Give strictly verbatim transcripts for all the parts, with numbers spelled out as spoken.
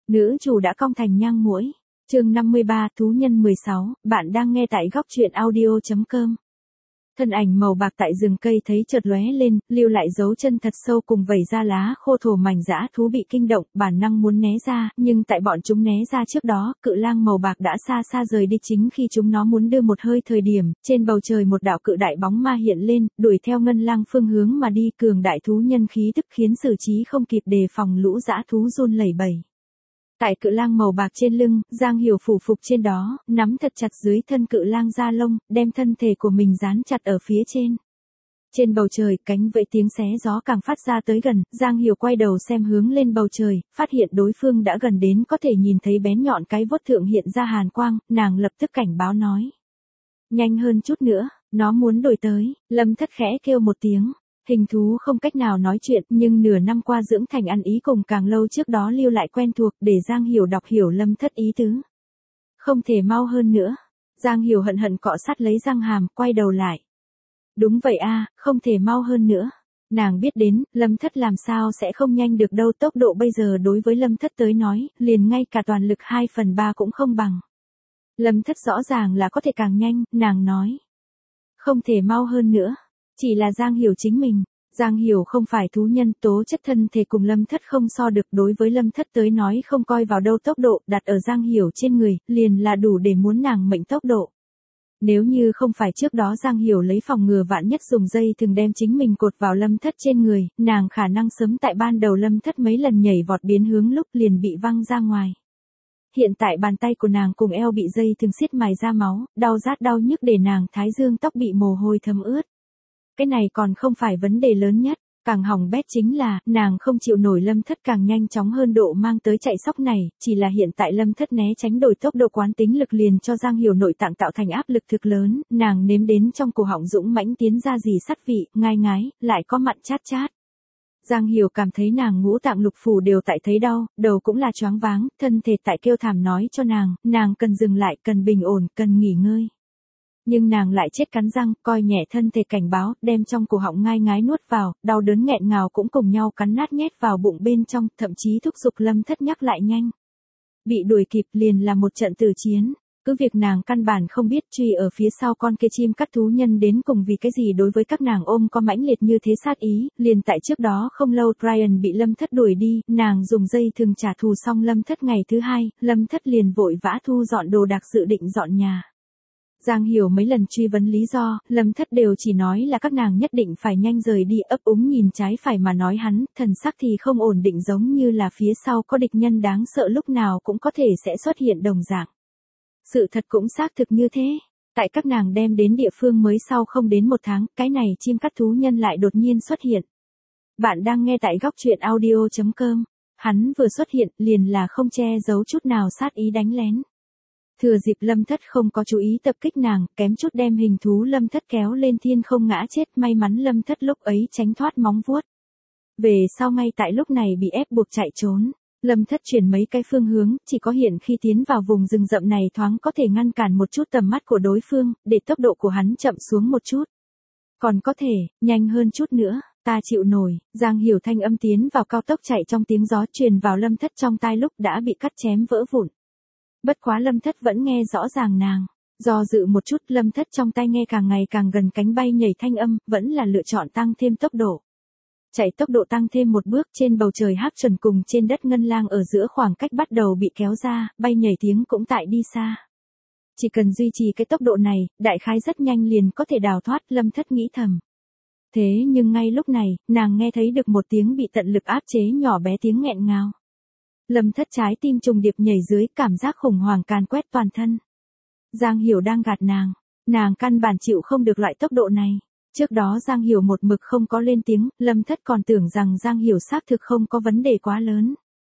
Nữ chủ đã cong thành nhang muỗi. Chương năm mươi ba, thú nhân mười sáu, bạn đang nghe tại góc truyện audio chấm com. Thân ảnh màu bạc tại rừng cây thấy chợt lóe lên, lưu lại dấu chân thật sâu cùng vẩy ra lá khô thổ mảnh dã thú bị kinh động, bản năng muốn né ra, nhưng tại bọn chúng né ra trước đó, cự lang màu bạc đã xa xa rời đi chính khi chúng nó muốn đưa một hơi thời điểm, trên bầu trời một đạo cự đại bóng ma hiện lên, đuổi theo ngân lang phương hướng mà đi, cường đại thú nhân khí tức khiến xử trí không kịp đề phòng lũ dã thú run lẩy bẩy. Tại cự lang màu bạc trên lưng, Giang Hiểu phủ phục trên đó, nắm thật chặt dưới thân cự lang da lông, đem thân thể của mình dán chặt ở phía trên. Trên bầu trời, cánh vẫy tiếng xé gió càng phát ra tới gần, Giang Hiểu quay đầu xem hướng lên bầu trời, phát hiện đối phương đã gần đến có thể nhìn thấy bén nhọn cái vuốt thượng hiện ra hàn quang, nàng lập tức cảnh báo nói. Nhanh hơn chút nữa, nó muốn đuổi tới, Lâm Thất khẽ kêu một tiếng. Hình thú không cách nào nói chuyện, nhưng nửa năm qua dưỡng thành ăn ý cùng càng lâu trước đó lưu lại quen thuộc, để Giang Hiểu đọc hiểu Lâm Thất ý tứ. Không thể mau hơn nữa. Giang Hiểu hận hận cọ sát lấy răng hàm, quay đầu lại. Đúng vậy a, không thể mau hơn nữa. Nàng biết đến, Lâm Thất làm sao sẽ không nhanh được đâu, tốc độ bây giờ đối với Lâm Thất tới nói, liền ngay cả toàn lực hai phần ba cũng không bằng. Lâm Thất rõ ràng là có thể càng nhanh, nàng nói. Không thể mau hơn nữa. Chỉ là Giang Hiểu chính mình. Giang Hiểu không phải thú nhân, tố chất thân thể cùng Lâm Thất không so được, đối với Lâm Thất tới nói không coi vào đâu tốc độ, đặt ở Giang Hiểu trên người, liền là đủ để muốn nàng mệnh tốc độ. Nếu như không phải trước đó Giang Hiểu lấy phòng ngừa vạn nhất dùng dây thường đem chính mình cột vào Lâm Thất trên người, nàng khả năng sớm tại ban đầu Lâm Thất mấy lần nhảy vọt biến hướng lúc liền bị văng ra ngoài. Hiện tại bàn tay của nàng cùng eo bị dây thường siết mài ra máu, đau rát đau nhức để nàng thái dương tóc bị mồ hôi thấm ướt. Cái này còn không phải vấn đề lớn nhất, càng hỏng bét chính là, nàng không chịu nổi Lâm Thất càng nhanh chóng hơn độ mang tới chạy sóc này, chỉ là hiện tại Lâm Thất né tránh đổi tốc độ quán tính lực liền cho Giang Hiểu nội tạng tạo thành áp lực thực lớn, nàng nếm đến trong cổ họng dũng mãnh tiến ra gì sắt vị, ngai ngái, lại có mặn chát chát. Giang Hiểu cảm thấy nàng ngũ tạng lục phủ đều tại thấy đau, đầu cũng là choáng váng, thân thể tại kêu thảm nói cho nàng, nàng cần dừng lại, cần bình ổn, cần nghỉ ngơi. Nhưng nàng lại chết cắn răng, coi nhẹ thân thể cảnh báo, đem trong cổ họng ngai ngái nuốt vào, đau đớn nghẹn ngào cũng cùng nhau cắn nát nhét vào bụng bên trong, thậm chí thúc giục Lâm Thất nhắc lại nhanh. Bị đuổi kịp liền là một trận tử chiến, cứ việc nàng căn bản không biết truy ở phía sau con kia chim cắt thú nhân đến cùng vì cái gì đối với các nàng ôm có mãnh liệt như thế sát ý, liền tại trước đó không lâu Brian bị Lâm Thất đuổi đi, nàng dùng dây thường trả thù xong Lâm Thất ngày thứ hai, Lâm Thất liền vội vã thu dọn đồ đạc dự định dọn nhà. Giang Hiểu mấy lần truy vấn lý do, Lâm Thất đều chỉ nói là các nàng nhất định phải nhanh rời đi, ấp úng nhìn trái phải mà nói hắn, thần sắc thì không ổn định giống như là phía sau có địch nhân đáng sợ lúc nào cũng có thể sẽ xuất hiện đồng dạng. Sự thật cũng xác thực như thế. Tại các nàng đem đến địa phương mới sau không đến một tháng, cái này chim cắt thú nhân lại đột nhiên xuất hiện. Bạn đang nghe tại góc truyện audio chấm com. Hắn vừa xuất hiện liền là không che giấu chút nào sát ý đánh lén. Thừa dịp Lâm Thất không có chú ý tập kích nàng, kém chút đem hình thú Lâm Thất kéo lên thiên không ngã chết, may mắn Lâm Thất lúc ấy tránh thoát móng vuốt. Về sau ngay tại lúc này bị ép buộc chạy trốn, Lâm Thất chuyển mấy cái phương hướng, chỉ có hiện khi tiến vào vùng rừng rậm này thoáng có thể ngăn cản một chút tầm mắt của đối phương, để tốc độ của hắn chậm xuống một chút. Còn có thể, nhanh hơn chút nữa, ta chịu nổi. Giang Hiểu thanh âm tiến vào cao tốc chạy trong tiếng gió truyền vào Lâm Thất trong tai lúc đã bị cắt chém vỡ vụn. Bất quá Lâm Thất vẫn nghe rõ ràng nàng, do dự một chút Lâm Thất trong tai nghe càng ngày càng gần cánh bay nhảy thanh âm, vẫn là lựa chọn tăng thêm tốc độ. Chạy tốc độ tăng thêm một bước trên bầu trời háp chuẩn cùng trên đất ngân lang ở giữa khoảng cách bắt đầu bị kéo ra, bay nhảy tiếng cũng tại đi xa. Chỉ cần duy trì cái tốc độ này, đại khái rất nhanh liền có thể đào thoát, Lâm Thất nghĩ thầm. Thế nhưng ngay lúc này, nàng nghe thấy được một tiếng bị tận lực áp chế nhỏ bé tiếng nghẹn ngào. Lâm Thất trái tim trùng điệp nhảy dưới, cảm giác khủng hoảng càn quét toàn thân. Giang Hiểu đang gạt nàng, nàng căn bản chịu không được loại tốc độ này. Trước đó Giang Hiểu một mực không có lên tiếng, Lâm Thất còn tưởng rằng Giang Hiểu xác thực không có vấn đề quá lớn.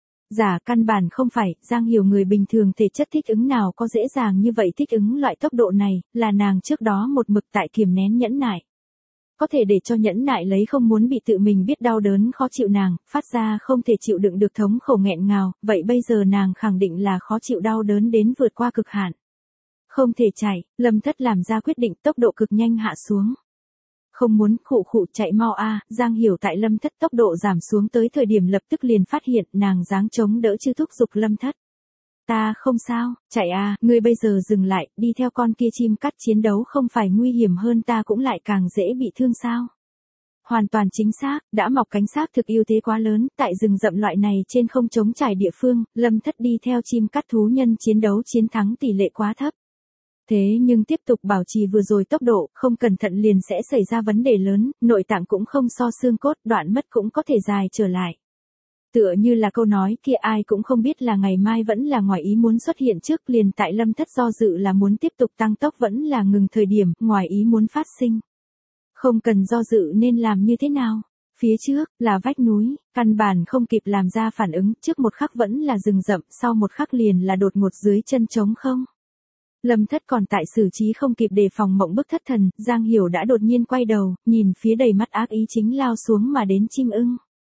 Giả căn bản không phải, Giang Hiểu người bình thường thể chất thích ứng nào có dễ dàng như vậy thích ứng loại tốc độ này, là nàng trước đó một mực tại kiềm nén nhẫn nại. Có thể để cho nhẫn nại lấy không muốn bị tự mình biết đau đớn khó chịu nàng, phát ra không thể chịu đựng được thống khổ nghẹn ngào, vậy bây giờ nàng khẳng định là khó chịu đau đớn đến vượt qua cực hạn. Không thể chạy, Lâm Thất làm ra quyết định, tốc độ cực nhanh hạ xuống. không muốn, khụ khụ chạy mau a. Giang Hiểu tại Lâm Thất tốc độ giảm xuống tới thời điểm lập tức liền phát hiện, nàng dáng chống đỡ chứ thúc giục Lâm Thất. Ta không sao, chạy a, ngươi bây giờ dừng lại, đi theo con kia chim cắt chiến đấu không phải nguy hiểm hơn ta cũng lại càng dễ bị thương sao? Hoàn toàn chính xác, đã mọc cánh xác thực ưu thế quá lớn, tại rừng rậm loại này trên không trống trải địa phương, Lâm Thất đi theo chim cắt thú nhân chiến đấu chiến thắng tỷ lệ quá thấp. Thế nhưng tiếp tục bảo trì vừa rồi tốc độ, không cẩn thận liền sẽ xảy ra vấn đề lớn, nội tạng cũng không so xương cốt, đoạn mất cũng có thể dài trở lại. Tựa như là câu nói kia ai cũng không biết là ngày mai vẫn là ngoài ý muốn xuất hiện trước, liền tại Lâm Thất do dự là muốn tiếp tục tăng tốc vẫn là ngừng thời điểm, ngoài ý muốn phát sinh. Không cần do dự nên làm như thế nào? Phía trước, là vách núi, căn bản không kịp làm ra phản ứng, trước một khắc vẫn là rừng rậm, sau một khắc liền là đột ngột dưới chân trống không. Lâm Thất còn tại xử trí không kịp đề phòng mộng bức thất thần, Giang Hiểu đã đột nhiên quay đầu, nhìn phía đầy mắt ác ý chính lao xuống mà đến chim ưng.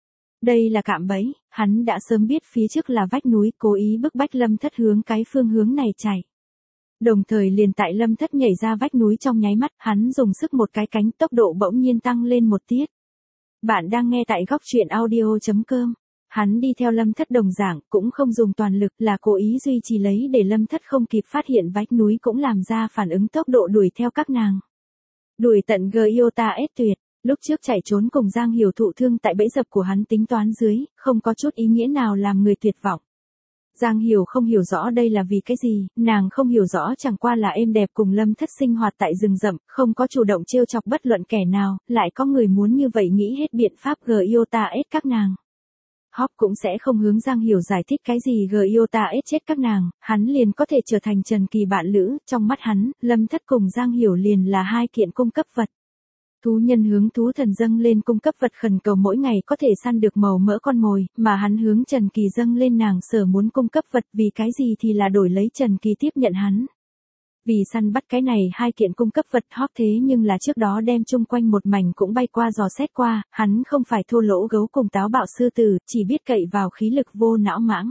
Đây là cạm bẫy, hắn đã sớm biết phía trước là vách núi, cố ý bức bách Lâm Thất hướng cái phương hướng này chạy. Đồng thời liền tại Lâm Thất nhảy ra vách núi trong nháy mắt, hắn dùng sức một cái cánh, tốc độ bỗng nhiên tăng lên một tiết. Bạn đang nghe tại góc truyện audio chấm com. Hắn đi theo Lâm Thất đồng dạng, cũng không dùng toàn lực, là cố ý duy trì lấy để Lâm Thất không kịp phát hiện vách núi cũng làm ra phản ứng tốc độ đuổi theo các nàng. Đuổi tận Giota S tuyệt, lúc trước chạy trốn cùng Giang Hiểu thụ thương tại bẫy dập của hắn tính toán dưới, không có chút ý nghĩa nào làm người tuyệt vọng. Giang Hiểu không hiểu rõ đây là vì cái gì, nàng không hiểu rõ chẳng qua là êm đẹp cùng Lâm Thất sinh hoạt tại rừng rậm, không có chủ động trêu chọc bất luận kẻ nào, lại có người muốn như vậy nghĩ hết biện pháp Giota S các nàng. Hawk cũng sẽ không hướng Giang Hiểu giải thích cái gì Giota S chết các nàng, hắn liền có thể trở thành Trần Kỳ bạn lữ, trong mắt hắn, Lâm Thất cùng Giang Hiểu liền là hai kiện cung cấp vật. Thú nhân hướng thú thần dâng lên cung cấp vật khẩn cầu mỗi ngày có thể săn được màu mỡ con mồi, mà hắn hướng Trần Kỳ dâng lên nàng sở muốn cung cấp vật vì cái gì thì là đổi lấy Trần Kỳ tiếp nhận hắn. Vì săn bắt cái này hai kiện cung cấp vật Hawk thế nhưng là trước đó đem chung quanh một mảnh cũng bay qua dò xét qua, hắn không phải thô lỗ gấu cùng táo bạo sư tử, chỉ biết cậy vào khí lực vô não mãng.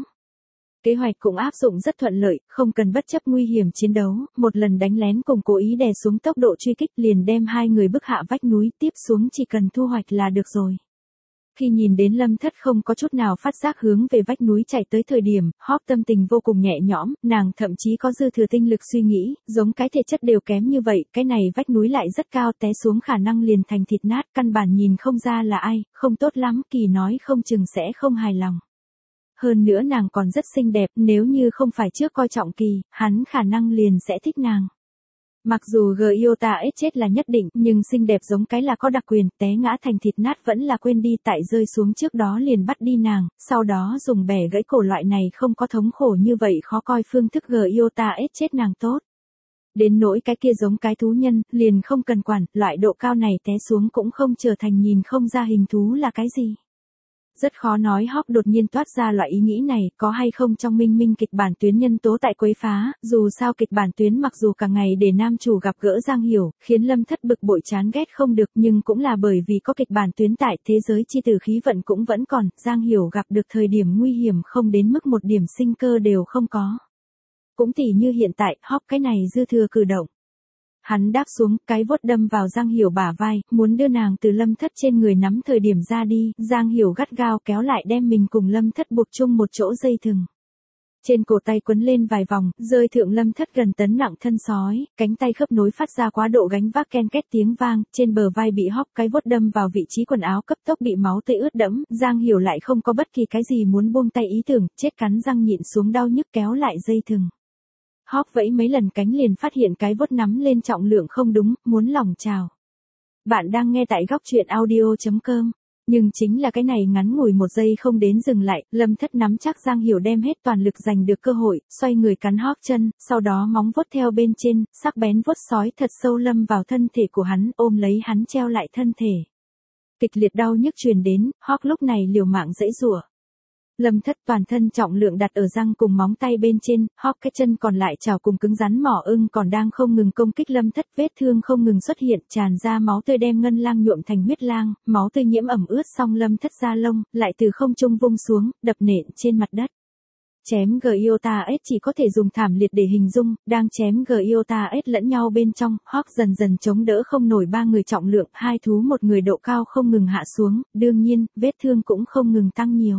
Kế hoạch cũng áp dụng rất thuận lợi, không cần bất chấp nguy hiểm chiến đấu, một lần đánh lén cùng cố ý đè xuống tốc độ truy kích liền đem hai người bức hạ vách núi, tiếp xuống chỉ cần thu hoạch là được rồi. Khi nhìn đến Lâm Thất không có chút nào phát giác hướng về vách núi chạy tới thời điểm, Hawk tâm tình vô cùng nhẹ nhõm, nàng thậm chí có dư thừa tinh lực suy nghĩ, giống cái thể chất đều kém như vậy, cái này vách núi lại rất cao, té xuống khả năng liền thành thịt nát, căn bản nhìn không ra là ai, không tốt lắm, Kỳ nói không chừng sẽ không hài lòng. Hơn nữa nàng còn rất xinh đẹp, nếu như không phải trước coi trọng Kỳ, hắn khả năng liền sẽ thích nàng. Mặc dù Giota S chết là nhất định, nhưng xinh đẹp giống cái là có đặc quyền, té ngã thành thịt nát vẫn là quên đi tại rơi xuống trước đó liền bắt đi nàng, sau đó dùng bẻ gãy cổ loại này không có thống khổ như vậy khó coi phương thức Giota S chết nàng tốt. Đến nỗi cái kia giống cái thú nhân, liền không cần quản, loại độ cao này té xuống cũng không trở thành nhìn không ra hình thú là cái gì. Rất khó nói Hawk đột nhiên toát ra loại ý nghĩ này, có hay không trong minh minh kịch bản tuyến nhân tố tại quấy phá, dù sao kịch bản tuyến mặc dù cả ngày để nam chủ gặp gỡ Giang Hiểu, khiến Lâm Thất bực bội chán ghét không được nhưng cũng là bởi vì có kịch bản tuyến tại thế giới chi tử khí vận cũng vẫn còn, Giang Hiểu gặp được thời điểm nguy hiểm không đến mức một điểm sinh cơ đều không có. Cũng tỉ như hiện tại, Hawk cái này dư thừa cử động. Hắn đáp xuống, cái vuốt đâm vào Giang Hiểu bả vai, muốn đưa nàng từ Lâm Thất trên người nắm thời điểm ra đi, Giang Hiểu gắt gao kéo lại đem mình cùng Lâm Thất buộc chung một chỗ dây thừng. Trên cổ tay quấn lên vài vòng, rơi thượng Lâm Thất gần tấn nặng thân sói, cánh tay khớp nối phát ra quá độ gánh vác ken két tiếng vang, trên bờ vai bị Hawk cái vuốt đâm vào vị trí quần áo cấp tốc bị máu tươi ướt đẫm, Giang Hiểu lại không có bất kỳ cái gì muốn buông tay ý tưởng, chết cắn răng nhịn xuống đau nhức kéo lại dây thừng. Hawk vẫy mấy lần cánh liền phát hiện cái vuốt nắm lên trọng lượng không đúng, muốn lòng trào. Bạn đang nghe tại góc truyện audio chấm com. Nhưng chính là cái này ngắn ngủi một giây không đến dừng lại, Lâm Thất nắm chắc Giang Hiểu đem hết toàn lực giành được cơ hội, xoay người cắn Hawk chân, sau đó móng vuốt theo bên trên, sắc bén vuốt sói thật sâu lâm vào thân thể của hắn, ôm lấy hắn treo lại thân thể. Kịch liệt đau nhức truyền đến, Hawk lúc này liều mạng giãy giụa. Lâm Thất toàn thân trọng lượng đặt ở răng cùng móng tay bên trên, Hawk cái chân còn lại chảo cùng cứng rắn mỏ ưng còn đang không ngừng công kích Lâm Thất, vết thương không ngừng xuất hiện, tràn ra máu tươi đem ngân lang nhuộm thành huyết lang, máu tươi nhiễm ẩm ướt xong Lâm Thất da lông, lại từ không trung vung xuống, đập nện trên mặt đất. chém Giota S chỉ có thể dùng thảm liệt để hình dung, đang chém Giota S lẫn nhau bên trong, Hawk dần dần chống đỡ không nổi ba người trọng lượng, hai thú một người độ cao không ngừng hạ xuống, đương nhiên, vết thương cũng không ngừng tăng nhiều.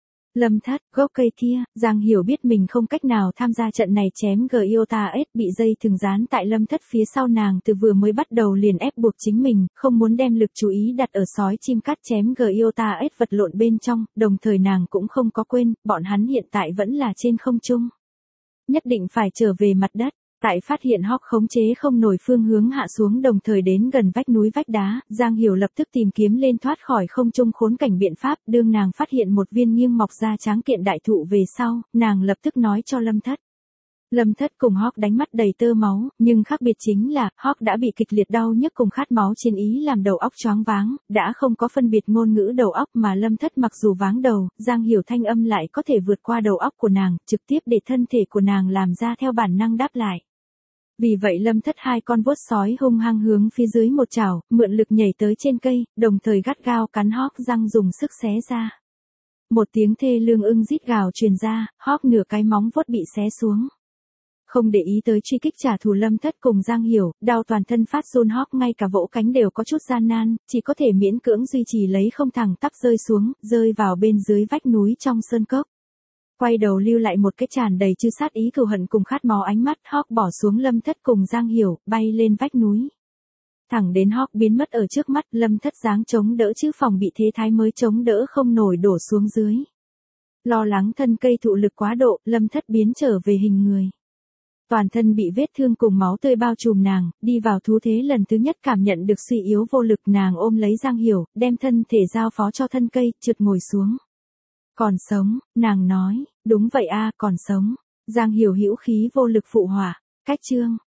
Lâm Thất, gốc cây kia, Giang Hiểu biết mình không cách nào tham gia trận này chém Giota S bị dây thừng dán tại Lâm Thất phía sau nàng từ vừa mới bắt đầu liền ép buộc chính mình, không muốn đem lực chú ý đặt ở sói chim cắt chém Giota S vật lộn bên trong, đồng thời nàng cũng không có quên, bọn hắn hiện tại vẫn là trên không trung. Nhất định phải trở về mặt đất. Tại phát hiện Hawk khống chế không nổi phương hướng hạ xuống đồng thời đến gần vách núi vách đá, Giang Hiểu lập tức tìm kiếm lên thoát khỏi không trung khốn cảnh biện pháp, đương nàng phát hiện một viên nghiêng mọc ra tráng kiện đại thụ về sau, nàng lập tức nói cho Lâm Thất. Lâm Thất cùng Hawk đánh mắt đầy tơ máu, nhưng khác biệt chính là, Hawk đã bị kịch liệt đau nhức cùng khát máu chiến ý làm đầu óc choáng váng, đã không có phân biệt ngôn ngữ đầu óc mà Lâm Thất mặc dù váng đầu, Giang Hiểu thanh âm lại có thể vượt qua đầu óc của nàng, trực tiếp để thân thể của nàng làm ra theo bản năng đáp lại. Vì vậy Lâm Thất hai con vuốt sói hung hăng hướng phía dưới một chảo, mượn lực nhảy tới trên cây, đồng thời gắt gao cắn Hawk răng dùng sức xé ra. Một tiếng thê lương ưng rít gào truyền ra, Hawk nửa cái móng vuốt bị xé xuống. Không để ý tới truy kích trả thù Lâm Thất cùng Giang Hiểu, đau toàn thân phát run Hawk ngay cả vỗ cánh đều có chút gian nan, chỉ có thể miễn cưỡng duy trì lấy không thẳng tắp rơi xuống, rơi vào bên dưới vách núi trong sơn cốc. Quay đầu lưu lại một cái tràn đầy chư sát ý cừu hận cùng khát máu ánh mắt, Hawk bỏ xuống Lâm Thất cùng Giang Hiểu, bay lên vách núi. Thẳng đến Hawk biến mất ở trước mắt, Lâm Thất dáng chống đỡ chứ phòng bị thế thái mới chống đỡ không nổi đổ xuống dưới. Lo lắng thân cây thụ lực quá độ, Lâm Thất biến trở về hình người. Toàn thân bị vết thương cùng máu tươi bao trùm nàng, đi vào thú thế lần thứ nhất cảm nhận được suy yếu vô lực, nàng ôm lấy Giang Hiểu, đem thân thể giao phó cho thân cây, trượt ngồi xuống. Còn sống, nàng nói, đúng vậy a, còn sống. Giang Hiểu hữu khí vô lực phụ họa, cách chương.